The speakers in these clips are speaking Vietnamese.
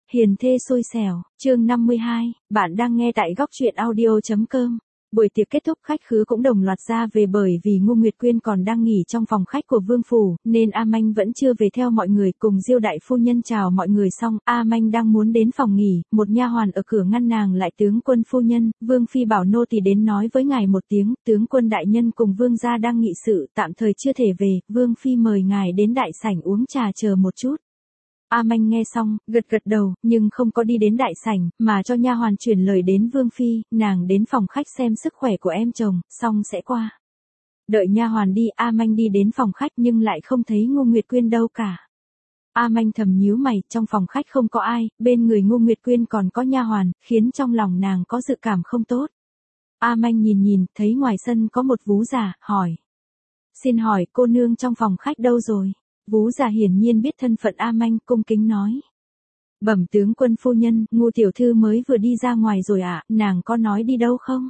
Hiền thê xui xẻo, chương 52, bạn đang nghe tại góc truyện audio.com. Buổi tiệc kết thúc khách khứa cũng đồng loạt ra về bởi vì Ngô Nguyệt Quyên còn đang nghỉ trong phòng khách của Vương Phủ, nên A Manh vẫn chưa về theo mọi người. Cùng Diêu đại phu nhân chào mọi người xong, A Manh đang muốn đến phòng nghỉ, một nha hoàn ở cửa ngăn nàng lại. Tướng quân phu nhân, Vương Phi bảo nô tỳ đến nói với ngài một tiếng, tướng quân đại nhân cùng Vương gia đang nghị sự, tạm thời chưa thể về, Vương Phi mời ngài đến đại sảnh uống trà chờ một chút. A Manh nghe xong, gật gật đầu, nhưng không có đi đến đại sảnh, mà cho nha hoàn truyền lời đến Vương Phi, nàng đến phòng khách xem sức khỏe của em chồng, xong sẽ qua. Đợi nha hoàn đi, A Manh đi đến phòng khách nhưng lại không thấy Ngô Nguyệt Quyên đâu cả. A Manh thầm nhíu mày, trong phòng khách không có ai, bên người Ngô Nguyệt Quyên còn có nha hoàn, khiến trong lòng nàng có dự cảm không tốt. A Manh nhìn, thấy ngoài sân có một vú già, hỏi. Xin hỏi cô nương trong phòng khách đâu rồi? Vú già hiển nhiên biết thân phận A Manh, cung kính nói. Bẩm tướng quân phu nhân, Ngô tiểu thư mới vừa đi ra ngoài rồi ạ, nàng có nói đi đâu không?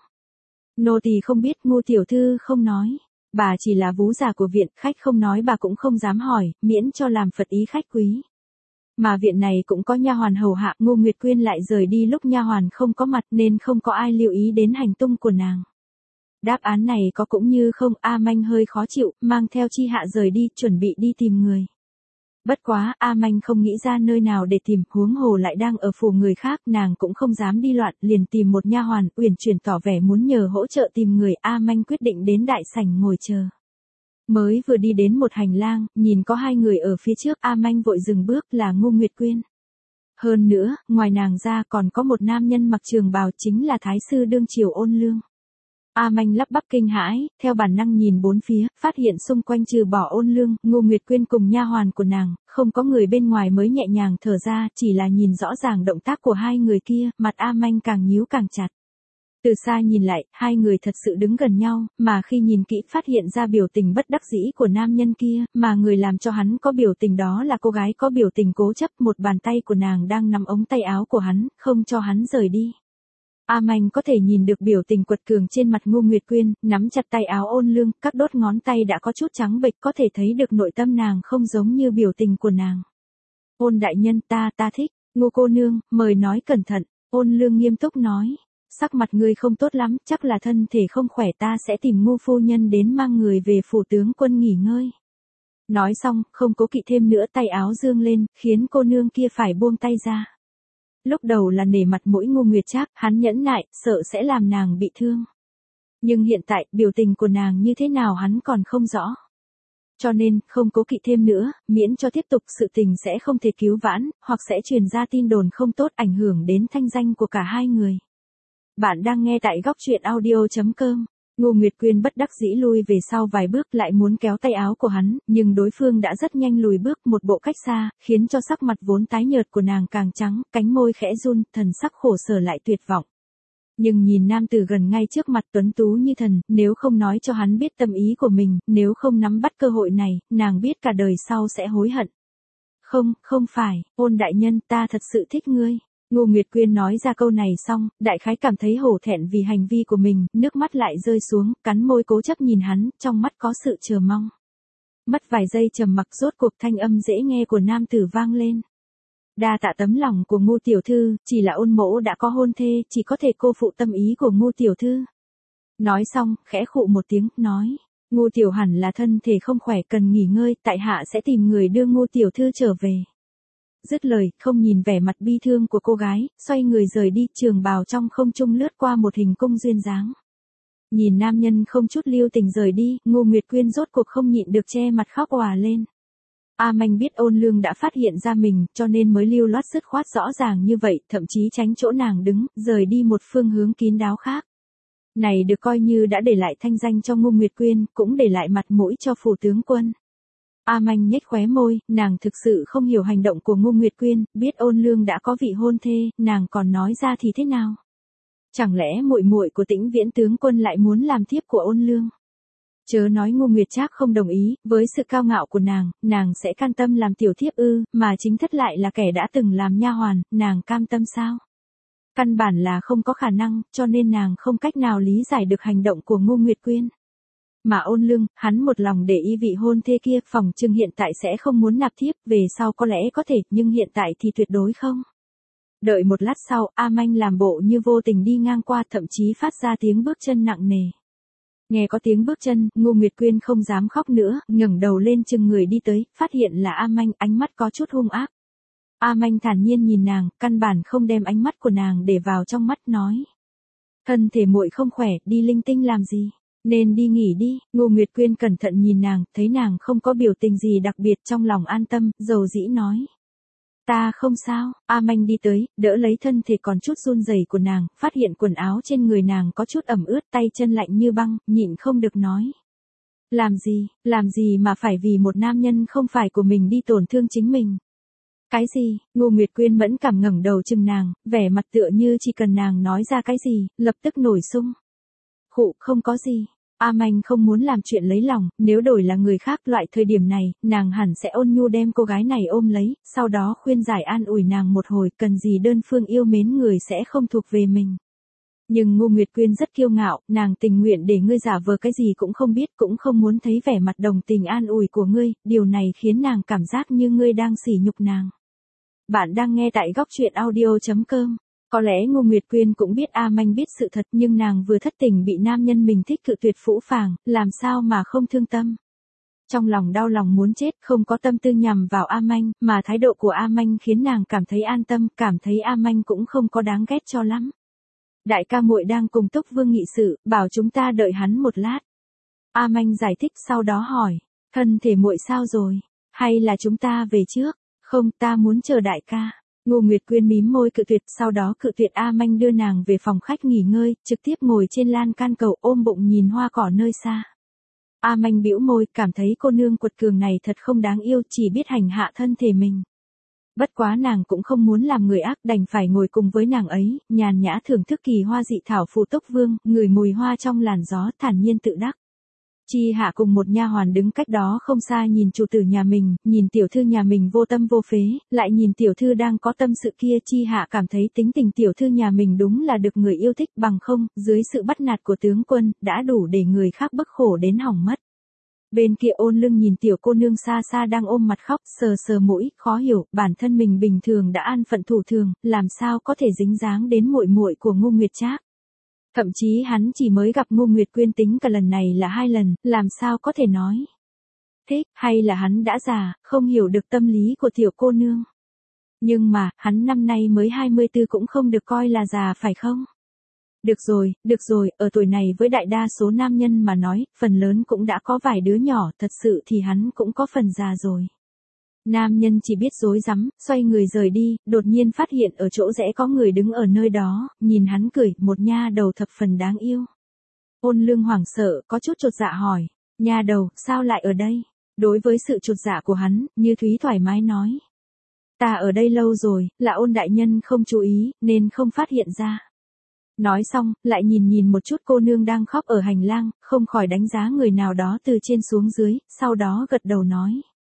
Nô tỳ không biết, Ngô tiểu thư không nói. Bà chỉ là vú già của viện, khách không nói bà cũng không dám hỏi, miễn cho làm phật ý khách quý. Mà viện này cũng có nha hoàn hầu hạ, Ngô Nguyệt Quyên lại rời đi lúc nha hoàn không có mặt nên không có ai lưu ý đến hành tung của nàng. Đáp án này có cũng như không, A Manh hơi khó chịu, mang theo Chi Hạ rời đi, chuẩn bị đi tìm người. Bất quá, A Manh không nghĩ ra nơi nào để tìm, huống hồ lại đang ở phủ người khác, nàng cũng không dám đi loạn, liền tìm một nha hoàn, uyển chuyển tỏ vẻ muốn nhờ hỗ trợ tìm người. A Manh quyết định đến đại sảnh ngồi chờ. Mới vừa đi đến một hành lang, nhìn có hai người ở phía trước, A Manh vội dừng bước, là Ngô Nguyệt Quyên. Hơn nữa, ngoài nàng ra còn có một nam nhân mặc trường bào, chính là thái sư đương triều Ôn Lương. A Manh lắp bắp kinh hãi, theo bản năng nhìn bốn phía, phát hiện xung quanh trừ bỏ Ôn Lương, Ngô Nguyệt Quyên cùng nha hoàn của nàng, không có người bên ngoài mới nhẹ nhàng thở ra, chỉ là nhìn rõ ràng động tác của hai người kia, mặt A Manh càng nhíu càng chặt. Từ xa nhìn lại, hai người thật sự đứng gần nhau, mà khi nhìn kỹ phát hiện ra biểu tình bất đắc dĩ của nam nhân kia, mà người làm cho hắn có biểu tình đó là cô gái có biểu tình cố chấp, một bàn tay của nàng đang nắm ống tay áo của hắn, không cho hắn rời đi. A Manh có thể nhìn được biểu tình quật cường trên mặt Ngô Nguyệt Quyên, nắm chặt tay áo Ôn Lương, các đốt ngón tay đã có chút trắng bệch, có thể thấy được nội tâm nàng không giống như biểu tình của nàng. Ôn đại nhân, ta thích, Ngô cô nương, mời nói cẩn thận, Ôn Lương nghiêm túc nói. Sắc mặt ngươi không tốt lắm, chắc là thân thể không khỏe, ta sẽ tìm Ngô phu nhân đến mang người về phủ tướng quân nghỉ ngơi. Nói xong, không cố kỵ thêm nữa, tay áo dương lên, khiến cô nương kia phải buông tay ra. Lúc đầu là nể mặt mũi Ngô Nguyệt Trác, hắn nhẫn nại, sợ sẽ làm nàng bị thương. Nhưng hiện tại, biểu tình của nàng như thế nào hắn còn không rõ. Cho nên, không cố kỵ thêm nữa, miễn cho tiếp tục sự tình sẽ không thể cứu vãn, hoặc sẽ truyền ra tin đồn không tốt ảnh hưởng đến thanh danh của cả hai người. Bạn đang nghe tại góc truyện audio.com. Ngô Nguyệt Quyên bất đắc dĩ lui về sau vài bước, lại muốn kéo tay áo của hắn, nhưng đối phương đã rất nhanh lùi bước một bộ cách xa, khiến cho sắc mặt vốn tái nhợt của nàng càng trắng, cánh môi khẽ run, thần sắc khổ sở lại tuyệt vọng. Nhưng nhìn nam tử gần ngay trước mặt tuấn tú như thần, nếu không nói cho hắn biết tâm ý của mình, nếu không nắm bắt cơ hội này, nàng biết cả đời sau sẽ hối hận. Không phải, Ôn đại nhân, ta thật sự thích ngươi. Ngô Nguyệt Quyên nói ra câu này xong, đại khái cảm thấy hổ thẹn vì hành vi của mình, nước mắt lại rơi xuống, cắn môi cố chấp nhìn hắn, trong mắt có sự chờ mong. Mất vài giây trầm mặc, rốt cuộc thanh âm dễ nghe của nam tử vang lên. Đa tạ tấm lòng của Ngô tiểu thư, chỉ là Ôn mỗ đã có hôn thê, chỉ có thể cô phụ tâm ý của Ngô tiểu thư. Nói xong, khẽ khụ một tiếng, nói, Ngô tiểu hẳn là thân thể không khỏe cần nghỉ ngơi, tại hạ sẽ tìm người đưa Ngô tiểu thư trở về. Dứt lời, không nhìn vẻ mặt bi thương của cô gái, xoay người rời đi, trường bào trong không trung lướt qua một hình cung duyên dáng. Nhìn nam nhân không chút lưu tình rời đi, Ngô Nguyệt Quyên rốt cuộc không nhịn được che mặt khóc òa lên. A Manh biết Ôn Lương đã phát hiện ra mình, cho nên mới lưu loát dứt khoát rõ ràng như vậy, thậm chí tránh chỗ nàng đứng, rời đi một phương hướng kín đáo khác. Này được coi như đã để lại thanh danh cho Ngô Nguyệt Quyên, cũng để lại mặt mũi cho phủ tướng quân. A Manh nhếch khóe môi, nàng thực sự không hiểu hành động của Ngô Nguyệt Quyên, biết Ôn Lương đã có vị hôn thê, nàng còn nói ra thì thế nào? Chẳng lẽ muội muội của Tĩnh Viễn tướng quân lại muốn làm thiếp của Ôn Lương? Chớ nói Ngô Nguyệt Trác không đồng ý, với sự cao ngạo của nàng sẽ can tâm làm tiểu thiếp ư, mà chính thất lại là kẻ đã từng làm nha hoàn, nàng cam tâm sao? Căn bản là không có khả năng, cho nên nàng không cách nào lý giải được hành động của Ngô Nguyệt Quyên. Mà Ôn Lương, hắn một lòng để ý vị hôn thê kia, phòng trừng hiện tại sẽ không muốn nạp thiếp, về sau có lẽ có thể, nhưng hiện tại thì tuyệt đối không. Đợi một lát sau, A Manh làm bộ như vô tình đi ngang qua, thậm chí phát ra tiếng bước chân nặng nề. Nghe có tiếng bước chân, Ngô Nguyệt Quyên không dám khóc nữa, ngẩng đầu lên chừng người đi tới, phát hiện là A Manh, ánh mắt có chút hung ác. A Manh thản nhiên nhìn nàng, căn bản không đem ánh mắt của nàng để vào trong mắt, nói. Thân thể muội không khỏe, đi linh tinh làm gì? Nên đi nghỉ đi. Ngô Nguyệt Quyên cẩn thận nhìn nàng, thấy nàng không có biểu tình gì đặc biệt, trong lòng an tâm, dầu dĩ nói. Ta không sao. A Manh đi tới, đỡ lấy thân thể còn chút run rẩy của nàng, phát hiện quần áo trên người nàng có chút ẩm ướt, tay chân lạnh như băng, nhịn không được nói. Làm gì mà phải vì một nam nhân không phải của mình đi tổn thương chính mình. Cái gì? Ngô Nguyệt Quyên mẫn cảm ngẩng đầu chừng nàng, vẻ mặt tựa như chỉ cần nàng nói ra cái gì, lập tức nổi sung. Khụ, không có gì. A Manh không muốn làm chuyện lấy lòng, nếu đổi là người khác loại thời điểm này, nàng hẳn sẽ ôn nhu đem cô gái này ôm lấy, sau đó khuyên giải an ủi nàng một hồi, cần gì đơn phương yêu mến người sẽ không thuộc về mình. Nhưng Ngô Nguyệt Quyên rất kiêu ngạo, nàng tình nguyện để ngươi giả vờ cái gì cũng không biết, cũng không muốn thấy vẻ mặt đồng tình an ủi của ngươi, điều này khiến nàng cảm giác như ngươi đang sỉ nhục nàng. Bạn đang nghe tại góc truyện audio.com. Có lẽ Ngô Nguyệt Quyên cũng biết A Manh biết sự thật, nhưng nàng vừa thất tình bị nam nhân mình thích cự tuyệt phũ phàng, làm sao mà không thương tâm. Trong lòng đau lòng muốn chết, không có tâm tư nhằm vào A Manh, mà thái độ của A Manh khiến nàng cảm thấy an tâm, cảm thấy A Manh cũng không có đáng ghét cho lắm. Đại ca muội đang cùng Túc Vương nghị sự, bảo chúng ta đợi hắn một lát. A Manh giải thích, sau đó hỏi, thân thể muội sao rồi? Hay là chúng ta về trước? Không, ta muốn chờ đại ca. Ngô Nguyệt Quyên mím môi cự tuyệt, sau đó cự tuyệt A Manh đưa nàng về phòng khách nghỉ ngơi, trực tiếp ngồi trên lan can cầu ôm bụng nhìn hoa cỏ nơi xa. A Manh bĩu môi, cảm thấy cô nương quật cường này thật không đáng yêu, chỉ biết hành hạ thân thể mình. Bất quá nàng cũng không muốn làm người ác, đành phải ngồi cùng với nàng ấy, nhàn nhã thưởng thức kỳ hoa dị thảo phù Túc Vương, ngửi mùi hoa trong làn gió, thản nhiên tự đắc. Chi Hạ cùng một nha hoàn đứng cách đó không xa nhìn chủ tử nhà mình, nhìn tiểu thư nhà mình vô tâm vô phế, lại nhìn tiểu thư đang có tâm sự kia. Chi Hạ cảm thấy tính tình tiểu thư nhà mình đúng là được người yêu thích, bằng không, dưới sự bắt nạt của tướng quân, đã đủ để người khác bức khổ đến hỏng mất. Bên kia Ôn Lưng nhìn tiểu cô nương xa xa đang ôm mặt khóc, sờ sờ mũi, khó hiểu, bản thân mình bình thường đã an phận thủ thường, làm sao có thể dính dáng đến muội muội của Ngô Nguyệt Trác. Thậm chí hắn chỉ mới gặp Ngô Nguyệt Quyên tính cả lần này là 2 lần, làm sao có thể nói thích, hay là hắn đã già, không hiểu được tâm lý của tiểu cô nương. Nhưng mà, hắn năm nay mới 24 cũng không được coi là già phải không? Được rồi, ở tuổi này với đại đa số nam nhân mà nói, phần lớn cũng đã có vài đứa nhỏ, thật sự thì hắn cũng có phần già rồi. Nam nhân chỉ biết rối rắm, xoay người rời đi, đột nhiên phát hiện ở chỗ rẽ có người đứng ở nơi đó, nhìn hắn cười, một nha đầu thập phần đáng yêu. Ôn Lương hoảng sợ, có chút chột dạ hỏi, nha đầu, sao lại ở đây? Đối với sự chột dạ của hắn, Như Thúy thoải mái nói. Ta ở đây lâu rồi, là Ôn đại nhân không chú ý, nên không phát hiện ra. Nói xong, lại nhìn một chút cô nương đang khóc ở hành lang, không khỏi đánh giá người nào đó từ trên xuống dưới, sau đó gật đầu nói.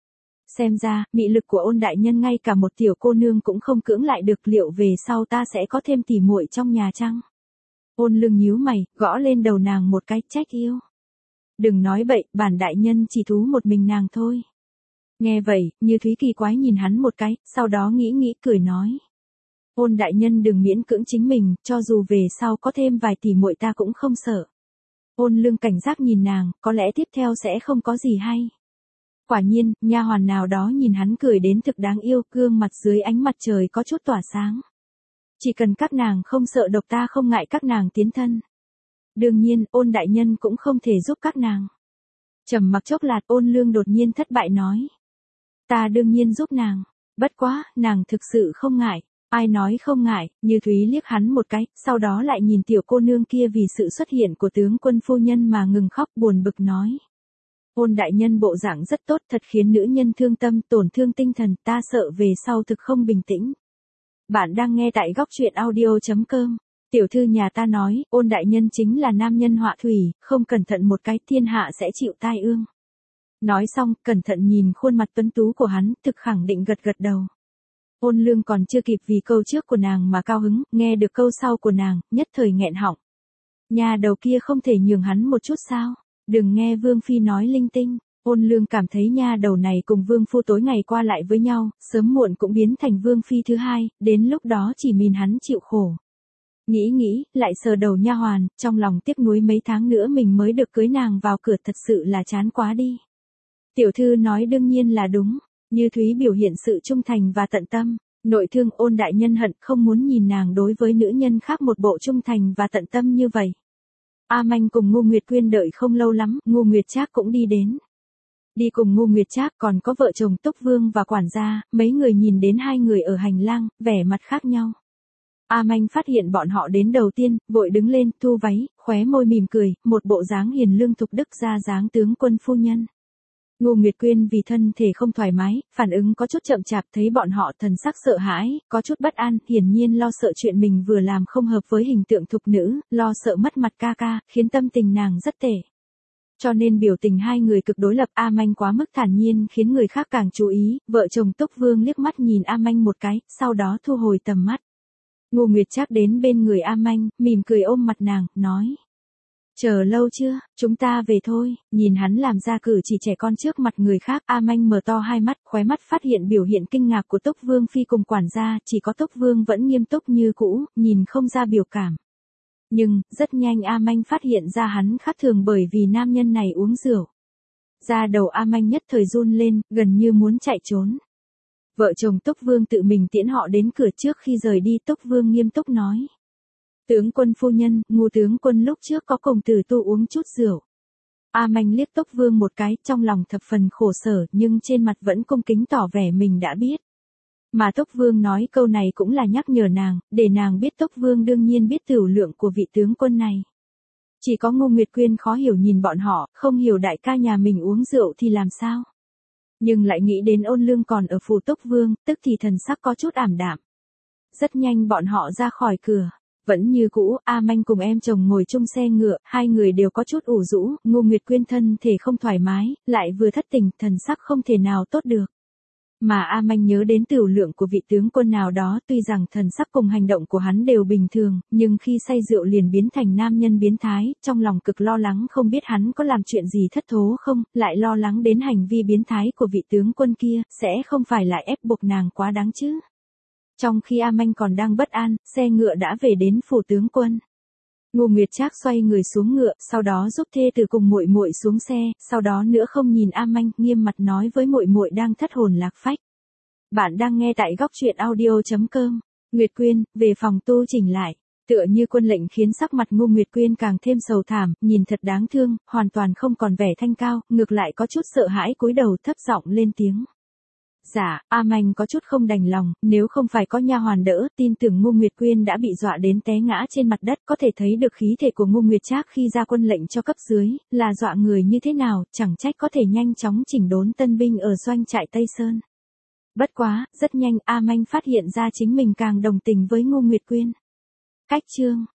Xem ra, mị lực của Ôn đại nhân ngay cả một tiểu cô nương cũng không cưỡng lại được, liệu về sau ta sẽ có thêm tỉ muội trong nhà chăng? Ôn Lương nhíu mày, gõ lên đầu nàng một cái, trách yêu. Đừng nói bậy, bản đại nhân chỉ thú một mình nàng thôi. Nghe vậy, Như Thúy kỳ quái nhìn hắn một cái, sau đó nghĩ cười nói. Ôn đại nhân đừng miễn cưỡng chính mình, cho dù về sau có thêm vài tỷ muội ta cũng không sợ. Ôn Lương cảnh giác nhìn nàng, có lẽ tiếp theo sẽ không có gì hay. Quả nhiên, nha hoàn nào đó nhìn hắn cười đến thực đáng yêu, gương mặt dưới ánh mặt trời có chút tỏa sáng. Chỉ cần các nàng không sợ độc ta không ngại các nàng tiến thân. Đương nhiên, Ôn đại nhân cũng không thể giúp các nàng. Trầm mặc chốc lát, Ôn Lương đột nhiên thất bại nói. Ta đương nhiên giúp nàng, bất quá, nàng thực sự không ngại. Ai nói không ngại? Như Thúy liếc hắn một cái, sau đó lại nhìn tiểu cô nương kia vì sự xuất hiện của tướng quân phu nhân mà ngừng khóc, buồn bực nói. Ôn đại nhân bộ dạng rất tốt, thật khiến nữ nhân thương tâm, tổn thương tinh thần, ta sợ về sau thực không bình tĩnh. Bạn đang nghe tại góc truyện audio.com. Tiểu thư nhà ta nói, Ôn đại nhân chính là nam nhân họa thủy, không cẩn thận một cái thiên hạ sẽ chịu tai ương. Nói xong, cẩn thận nhìn khuôn mặt tuấn tú của hắn, thực khẳng định gật đầu. Ôn Lương còn chưa kịp vì câu trước của nàng mà cao hứng, nghe được câu sau của nàng, nhất thời nghẹn họng. Nhà đầu kia không thể nhường hắn một chút sao? Đừng nghe Vương Phi nói linh tinh. Ôn Lương cảm thấy nha đầu này cùng Vương Phu tối ngày qua lại với nhau, sớm muộn cũng biến thành Vương Phi thứ hai, đến lúc đó chỉ mình hắn chịu khổ. Nghĩ, lại sờ đầu nha hoàn, trong lòng tiếc nuối mấy tháng nữa mình mới được cưới nàng vào cửa, thật sự là chán quá đi. Tiểu thư nói đương nhiên là đúng, Như Thúy biểu hiện sự trung thành và tận tâm. Nội thương Ôn đại nhân hận không muốn nhìn nàng đối với nữ nhân khác một bộ trung thành và tận tâm như vậy. A Manh cùng Ngô Nguyệt Quyên đợi không lâu lắm, Ngô Nguyệt Trác cũng đi đến. Đi cùng Ngô Nguyệt Trác còn có vợ chồng Túc Vương và quản gia, mấy người nhìn đến hai người ở hành lang, vẻ mặt khác nhau. A Manh phát hiện bọn họ đến đầu tiên, vội đứng lên, thu váy, khóe môi mỉm cười, một bộ dáng hiền lương thục đức ra dáng tướng quân phu nhân. Ngô Nguyệt Quyên vì thân thể không thoải mái, phản ứng có chút chậm chạp, thấy bọn họ thần sắc sợ hãi, có chút bất an, hiển nhiên lo sợ chuyện mình vừa làm không hợp với hình tượng thục nữ, lo sợ mất mặt ca ca, khiến tâm tình nàng rất tệ. Cho nên biểu tình hai người cực đối lập. A Manh quá mức thản nhiên khiến người khác càng chú ý, vợ chồng Túc Vương liếc mắt nhìn A Manh một cái, sau đó thu hồi tầm mắt. Ngô Nguyệt Trác đến bên người A Manh, mỉm cười ôm mặt nàng, nói. Chờ lâu chưa, chúng ta về thôi. Nhìn hắn làm ra cử chỉ trẻ con trước mặt người khác, A Manh mở to hai mắt, khóe mắt phát hiện biểu hiện kinh ngạc của Túc Vương Phi cùng quản gia, chỉ có Túc Vương vẫn nghiêm túc như cũ, nhìn không ra biểu cảm. Nhưng, rất nhanh A Manh phát hiện ra hắn khác thường bởi vì nam nhân này uống rượu. Da đầu A Manh nhất thời run lên, gần như muốn chạy trốn. Vợ chồng Túc Vương tự mình tiễn họ đến cửa, trước khi rời đi Túc Vương nghiêm túc nói. Tướng quân phu nhân, Ngô tướng quân lúc trước có cùng Tử Tu uống chút rượu. A Manh liếc Túc Vương một cái, trong lòng thập phần khổ sở, nhưng trên mặt vẫn cung kính tỏ vẻ mình đã biết. Mà Túc Vương nói câu này cũng là nhắc nhở nàng, để nàng biết Túc Vương đương nhiên biết tửu lượng của vị tướng quân này. Chỉ có Ngô Nguyệt Quyên khó hiểu nhìn bọn họ, không hiểu đại ca nhà mình uống rượu thì làm sao. Nhưng lại nghĩ đến Ôn Lương còn ở phủ Túc Vương, tức thì thần sắc có chút ảm đạm. Rất nhanh bọn họ ra khỏi cửa. Vẫn như cũ, A Manh cùng em chồng ngồi chung xe ngựa, hai người đều có chút ủ rũ, Ngô Nguyệt Quyên thân thể không thoải mái, lại vừa thất tình, thần sắc không thể nào tốt được. Mà A Manh nhớ đến tửu lượng của vị tướng quân nào đó, tuy rằng thần sắc cùng hành động của hắn đều bình thường, nhưng khi say rượu liền biến thành nam nhân biến thái, trong lòng cực lo lắng không biết hắn có làm chuyện gì thất thố không, lại lo lắng đến hành vi biến thái của vị tướng quân kia, sẽ không phải lại ép buộc nàng quá đáng chứ. Trong khi A Manh còn đang bất an, xe ngựa đã về đến phủ tướng quân. Ngô Nguyệt Trác xoay người xuống ngựa, sau đó giúp thê tử cùng muội muội xuống xe, sau đó nữa không nhìn A Manh, nghiêm mặt nói với muội muội đang thất hồn lạc phách. Bạn đang nghe tại góc truyện audio.com. Nguyệt Quyên, về phòng tu chỉnh lại. Tựa như quân lệnh khiến sắc mặt Ngô Nguyệt Quyên càng thêm sầu thảm, nhìn thật đáng thương, hoàn toàn không còn vẻ thanh cao, ngược lại có chút sợ hãi cúi đầu thấp giọng lên tiếng. Dạ, A Manh có chút không đành lòng, nếu không phải có nha hoàn đỡ, tin tưởng Ngô Nguyệt Quyên đã bị dọa đến té ngã trên mặt đất, có thể thấy được khí thể của Ngô Nguyệt Trác khi ra quân lệnh cho cấp dưới, là dọa người như thế nào, chẳng trách có thể nhanh chóng chỉnh đốn tân binh ở doanh trại Tây Sơn. Bất quá, rất nhanh A Manh phát hiện ra chính mình càng đồng tình với Ngô Nguyệt Quyên. Cách chương